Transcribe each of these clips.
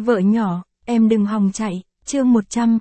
Vợ nhỏ, em đừng hòng chạy, chương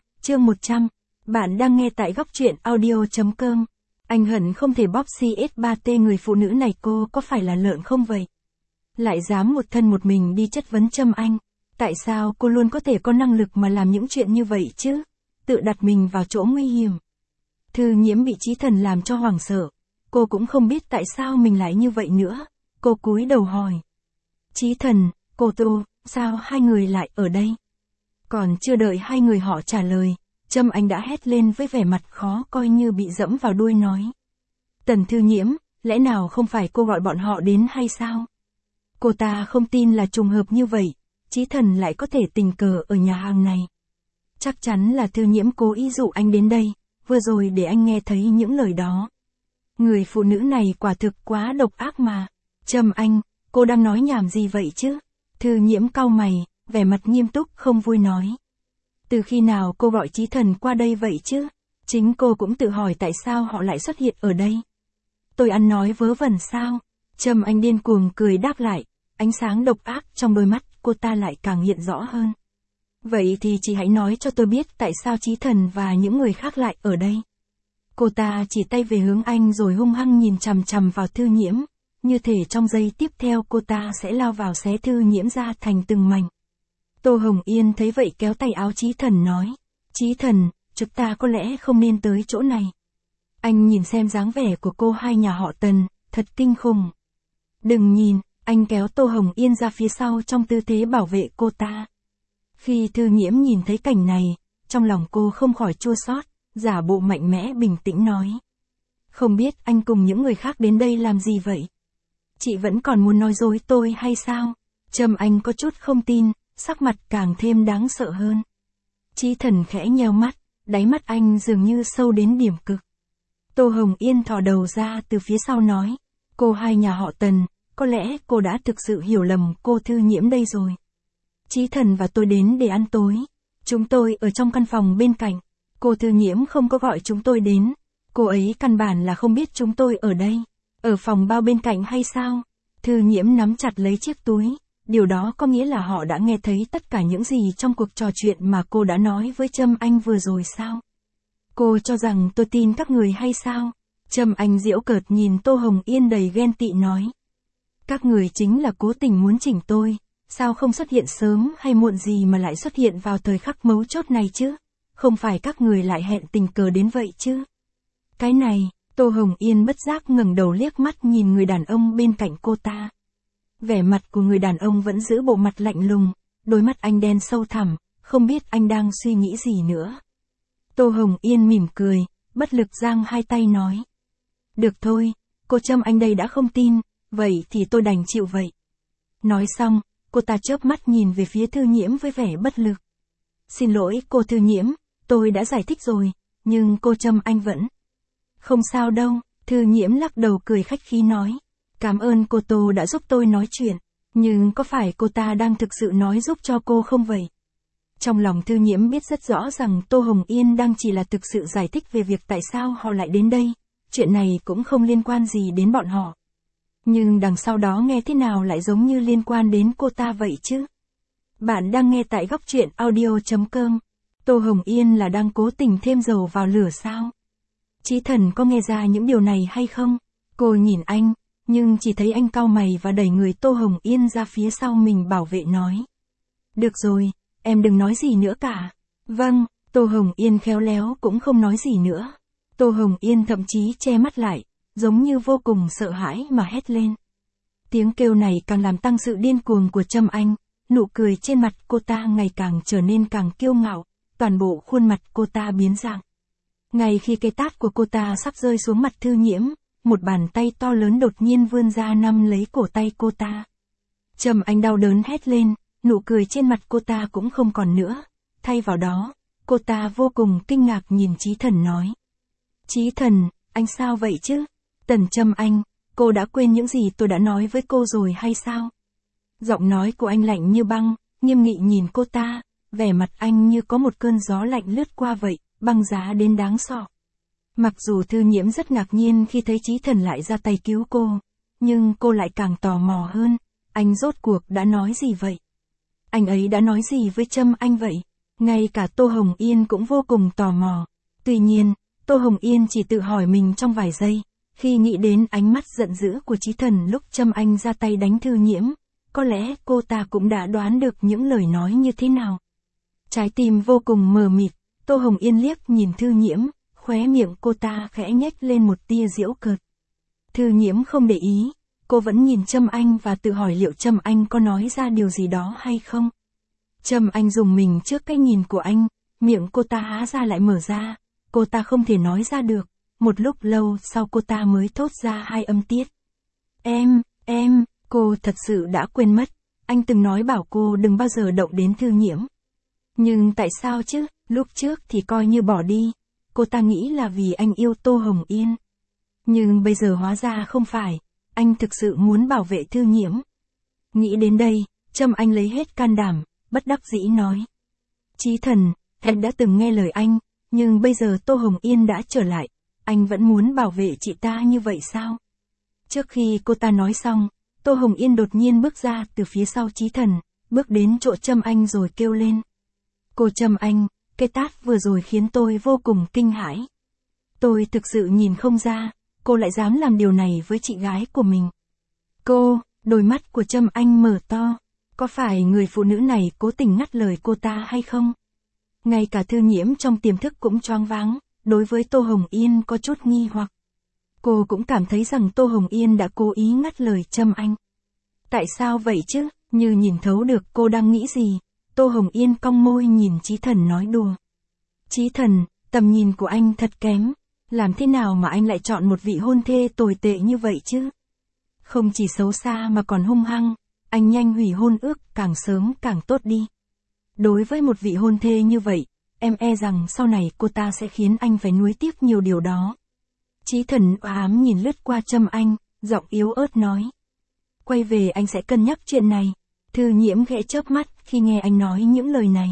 100. Bạn đang nghe tại góc truyện audio.com. Anh hận không thể bóp CS3T người phụ nữ này, cô có phải là lợn không vậy? Lại dám một thân một mình đi chất vấn Trâm Anh. Tại sao cô luôn có thể có năng lực mà làm những chuyện như vậy chứ? Tự đặt mình vào chỗ nguy hiểm. Thư Nhiễm bị Chí Thần làm cho hoảng sợ. Cô cũng không biết tại sao mình lại như vậy nữa. Cô cúi đầu hỏi. Chí Thần, cô Tô, sao hai người lại ở đây? Còn chưa đợi hai người họ trả lời, Trâm Anh đã hét lên với vẻ mặt khó coi như bị dẫm vào đuôi nói. Tần Thư Nhiễm, lẽ nào không phải cô gọi bọn họ đến hay sao? Cô ta không tin là trùng hợp như vậy, Chí Thần lại có thể tình cờ ở nhà hàng này. Chắc chắn là Thư Nhiễm cố ý dụ anh đến đây, vừa rồi để anh nghe thấy những lời đó. Người phụ nữ này quả thực quá độc ác mà. Trâm Anh, cô đang nói nhảm gì vậy chứ? Thư Nhiễm cau mày, vẻ mặt nghiêm túc không vui nói. Từ khi nào cô gọi Chí Thần qua đây vậy chứ? Chính cô cũng tự hỏi tại sao họ lại xuất hiện ở đây. Tôi ăn nói vớ vẩn sao? Trâm Anh điên cuồng cười đáp lại, ánh sáng độc ác trong đôi mắt cô ta lại càng hiện rõ hơn. Vậy thì chị hãy nói cho tôi biết tại sao Chí Thần và những người khác lại ở đây. Cô ta chỉ tay về hướng anh rồi hung hăng nhìn chằm chằm vào Thư Nhiễm, như thể trong giây tiếp theo cô ta sẽ lao vào xé Thư Nhiễm ra thành từng mảnh. Tô Hồng Yên thấy vậy kéo tay áo Chí Thần nói, Chí Thần, chúng ta có lẽ không nên tới chỗ này. Anh nhìn xem dáng vẻ của cô hai nhà họ Tần, thật kinh khủng. Đừng nhìn, anh kéo Tô Hồng Yên ra phía sau trong tư thế bảo vệ cô ta. Khi Thư Nhiễm nhìn thấy cảnh này, trong lòng cô không khỏi chua xót, giả bộ mạnh mẽ bình tĩnh nói. Không biết anh cùng những người khác đến đây làm gì vậy? Chị vẫn còn muốn nói dối tôi hay sao? Trâm Anh có chút không tin, sắc mặt càng thêm đáng sợ hơn. Chí Thần khẽ nheo mắt, đáy mắt anh dường như sâu đến điểm cực. Tô Hồng Yên thò đầu ra từ phía sau nói, cô hai nhà họ Tần, có lẽ cô đã thực sự hiểu lầm cô Thư Nhiễm đây rồi. Chí Thần và tôi đến để ăn tối. Chúng tôi ở trong căn phòng bên cạnh. Cô Thư Nhiễm không có gọi chúng tôi đến. Cô ấy căn bản là không biết chúng tôi ở đây. Ở phòng bao bên cạnh hay sao? Thư Nhiễm nắm chặt lấy chiếc túi. Điều đó có nghĩa là họ đã nghe thấy tất cả những gì trong cuộc trò chuyện mà cô đã nói với Trâm Anh vừa rồi sao? Cô cho rằng tôi tin các người hay sao? Trâm Anh giễu cợt nhìn Tô Hồng Yên đầy ghen tị nói. Các người chính là cố tình muốn chỉnh tôi. Sao không xuất hiện sớm hay muộn gì mà lại xuất hiện vào thời khắc mấu chốt này chứ? Không phải các người lại hẹn tình cờ đến vậy chứ? Cái này, Tô Hồng Yên bất giác ngẩng đầu liếc mắt nhìn người đàn ông bên cạnh cô ta. Vẻ mặt của người đàn ông vẫn giữ bộ mặt lạnh lùng, đôi mắt anh đen sâu thẳm, không biết anh đang suy nghĩ gì nữa. Tô Hồng Yên mỉm cười, bất lực giang hai tay nói. Được thôi, cô Trâm Anh đây đã không tin, vậy thì tôi đành chịu vậy. Nói xong, cô ta chớp mắt nhìn về phía Thư Nhiễm với vẻ bất lực. Xin lỗi cô Thư Nhiễm, tôi đã giải thích rồi, nhưng cô Trâm Anh vẫn. Không sao đâu, Thư Nhiễm lắc đầu cười khách khí nói. Cảm ơn cô Tô đã giúp tôi nói chuyện, nhưng có phải cô ta đang thực sự nói giúp cho cô không vậy? Trong lòng Thư Nhiễm biết rất rõ rằng Tô Hồng Yên đang chỉ là thực sự giải thích về việc tại sao họ lại đến đây, chuyện này cũng không liên quan gì đến bọn họ. Nhưng đằng sau đó nghe thế nào lại giống như liên quan đến cô ta vậy chứ? Bạn đang nghe tại góc truyện audio.com. Tô Hồng Yên là đang cố tình thêm dầu vào lửa sao? Chí Thần có nghe ra những điều này hay không? Cô nhìn anh, nhưng chỉ thấy anh cau mày và đẩy người Tô Hồng Yên ra phía sau mình bảo vệ nói. Được rồi, em đừng nói gì nữa cả. Vâng, Tô Hồng Yên khéo léo cũng không nói gì nữa. Tô Hồng Yên thậm chí che mắt lại, giống như vô cùng sợ hãi mà hét lên. Tiếng kêu này càng làm tăng sự điên cuồng của Trâm Anh, nụ cười trên mặt cô ta ngày càng trở nên càng kiêu ngạo, toàn bộ khuôn mặt cô ta biến dạng. Ngay khi cái tát của cô ta sắp rơi xuống mặt Thư Nhiễm, một bàn tay to lớn đột nhiên vươn ra nắm lấy cổ tay cô ta. Trâm Anh đau đớn hét lên, nụ cười trên mặt cô ta cũng không còn nữa. Thay vào đó, cô ta vô cùng kinh ngạc nhìn Chí Thần nói. Chí Thần, anh sao vậy chứ? Tần Trâm Anh, cô đã quên những gì tôi đã nói với cô rồi hay sao? Giọng nói của anh lạnh như băng, nghiêm nghị nhìn cô ta, vẻ mặt anh như có một cơn gió lạnh lướt qua vậy, băng giá đến đáng sợ. Mặc dù Thư Nhiễm rất ngạc nhiên khi thấy Chí Thần lại ra tay cứu cô, nhưng cô lại càng tò mò hơn, anh rốt cuộc đã nói gì vậy? Anh ấy đã nói gì với Trâm Anh vậy? Ngay cả Tô Hồng Yên cũng vô cùng tò mò. Tuy nhiên, Tô Hồng Yên chỉ tự hỏi mình trong vài giây, khi nghĩ đến ánh mắt giận dữ của Chí Thần lúc Trâm Anh ra tay đánh Thư Nhiễm, có lẽ cô ta cũng đã đoán được những lời nói như thế nào. Trái tim vô cùng mờ mịt, Tô Hồng Yên liếc nhìn Thư Nhiễm, khóe miệng cô ta khẽ nhếch lên một tia giễu cợt. Thư Nhiễm không để ý, cô vẫn nhìn Trâm Anh và tự hỏi liệu Trâm Anh có nói ra điều gì đó hay không. Trâm Anh rùng mình trước cái nhìn của anh, miệng cô ta há ra lại mở ra, cô ta không thể nói ra được, một lúc lâu sau cô ta mới thốt ra hai âm tiết. Em, cô thật sự đã quên mất, anh từng nói bảo cô đừng bao giờ động đến Thư Nhiễm. Nhưng tại sao chứ, lúc trước thì coi như bỏ đi, cô ta nghĩ là vì anh yêu Tô Hồng Yên. Nhưng bây giờ hóa ra không phải, anh thực sự muốn bảo vệ Thư Nhiễm. Nghĩ đến đây, Trâm Anh lấy hết can đảm, bất đắc dĩ nói. Chí Thần, em đã từng nghe lời anh, nhưng bây giờ Tô Hồng Yên đã trở lại, anh vẫn muốn bảo vệ chị ta như vậy sao? Trước khi cô ta nói xong, Tô Hồng Yên đột nhiên bước ra từ phía sau Chí Thần, bước đến chỗ Trâm Anh rồi kêu lên. Cô Trâm Anh, cái tát vừa rồi khiến tôi vô cùng kinh hãi. Tôi thực sự nhìn không ra, cô lại dám làm điều này với chị gái của mình. Đôi mắt của Trâm Anh mở to, có phải người phụ nữ này cố tình ngắt lời cô ta hay không? Ngay cả Thư Nhiễm trong tiềm thức cũng choáng váng, đối với Tô Hồng Yên có chút nghi hoặc. Cô cũng cảm thấy rằng Tô Hồng Yên đã cố ý ngắt lời Trâm Anh. Tại sao vậy chứ, như nhìn thấu được cô đang nghĩ gì, Tô Hồng Yên cong môi nhìn Chí Thần nói đùa. Chí Thần, tầm nhìn của anh thật kém, làm thế nào mà anh lại chọn một vị hôn thê tồi tệ như vậy chứ? Không chỉ xấu xa mà còn hung hăng, anh nhanh hủy hôn ước càng sớm càng tốt đi. Đối với một vị hôn thê như vậy, em e rằng sau này cô ta sẽ khiến anh phải nuối tiếc nhiều điều đó. Chí Thần ám nhìn lướt qua Trâm Anh, giọng yếu ớt nói. Quay về anh sẽ cân nhắc chuyện này. Thư Nhiễm khẽ chớp mắt khi nghe anh nói những lời này.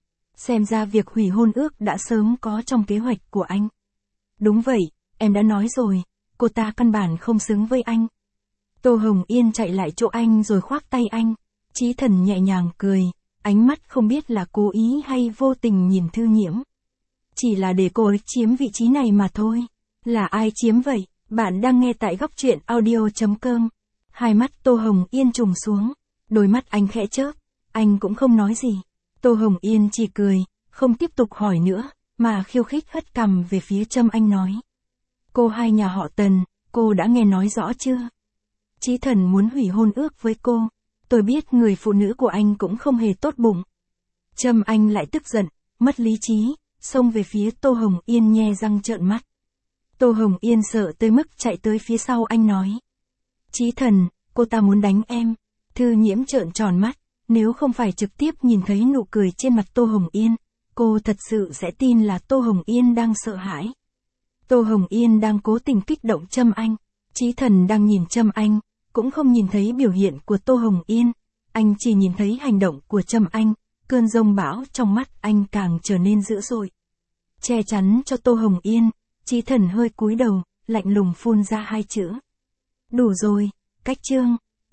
Xem ra việc hủy hôn ước đã sớm có trong kế hoạch của anh. Đúng vậy, em đã nói rồi, cô ta căn bản không xứng với anh. Tô Hồng Yên chạy lại chỗ anh rồi khoác tay anh. Chí Thần nhẹ nhàng cười, ánh mắt không biết là cố ý hay vô tình nhìn Thư Nhiễm. Chỉ là để cô ấy chiếm vị trí này mà thôi. Là ai chiếm vậy? Bạn đang nghe tại góc truyện audio.com. Hai mắt Tô Hồng Yên trùng xuống, đôi mắt anh khẽ chớp, anh cũng không nói gì. Tô Hồng Yên chỉ cười, không tiếp tục hỏi nữa, mà khiêu khích hất cằm về phía Trâm Anh nói. Cô hai nhà họ Tần, cô đã nghe nói rõ chưa? Chí Thần muốn hủy hôn ước với cô, tôi biết người phụ nữ của anh cũng không hề tốt bụng. Trâm Anh lại tức giận, mất lý trí, xông về phía Tô Hồng Yên nhe răng trợn mắt. Tô Hồng Yên sợ tới mức chạy tới phía sau anh nói. Chí Thần, cô ta muốn đánh em. Thư Nhiễm trợn tròn mắt, nếu không phải trực tiếp nhìn thấy nụ cười trên mặt Tô Hồng Yên, cô thật sự sẽ tin là Tô Hồng Yên đang sợ hãi. Tô Hồng Yên đang cố tình kích động Trâm Anh. Chí Thần đang nhìn Trâm Anh, cũng không nhìn thấy biểu hiện của Tô Hồng Yên. Anh chỉ nhìn thấy hành động của Trâm Anh, cơn giông bão trong mắt anh càng trở nên dữ dội. Che chắn cho Tô Hồng Yên, Chí Thần hơi cúi đầu, lạnh lùng phun ra hai chữ. Đủ rồi, cách chương.